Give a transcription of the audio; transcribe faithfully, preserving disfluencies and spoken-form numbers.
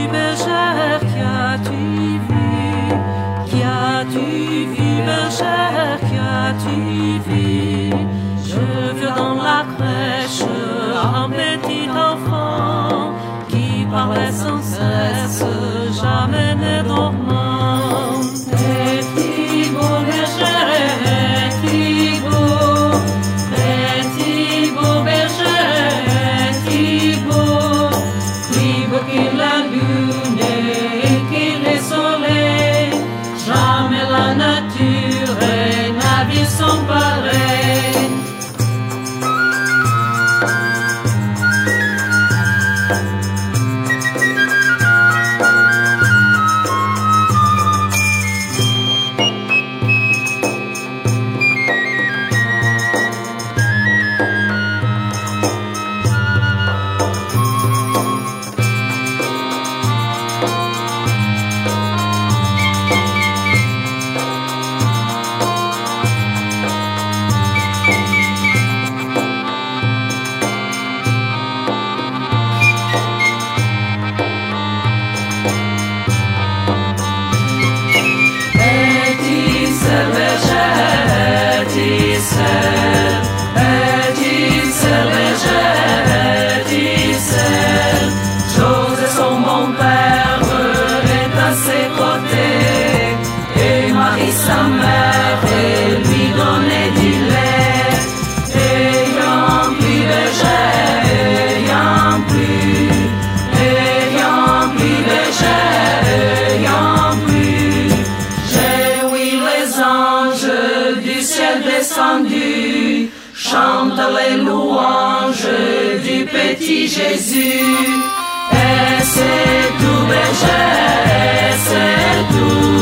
bergère, qui as-tu vu? Qui as-tu vu, bergère, qui as-tu vu? Je veux dans la crèche un petit enfant qui parlait sans cesse, jamais ne dormant. Petit beau berger, petit beau, petit beau berger, petit beau, plus beau que la lune et que le soleil, jamais la nature n'a vu son pareil. Sa mère et lui donnait du lait, ayant plus berger, ayant plus, ayant plus berger, ayant plus. J'ai ouï les anges du ciel descendus chantent les louanges du petit Jésus. Et c'est tout berger, et c'est tout.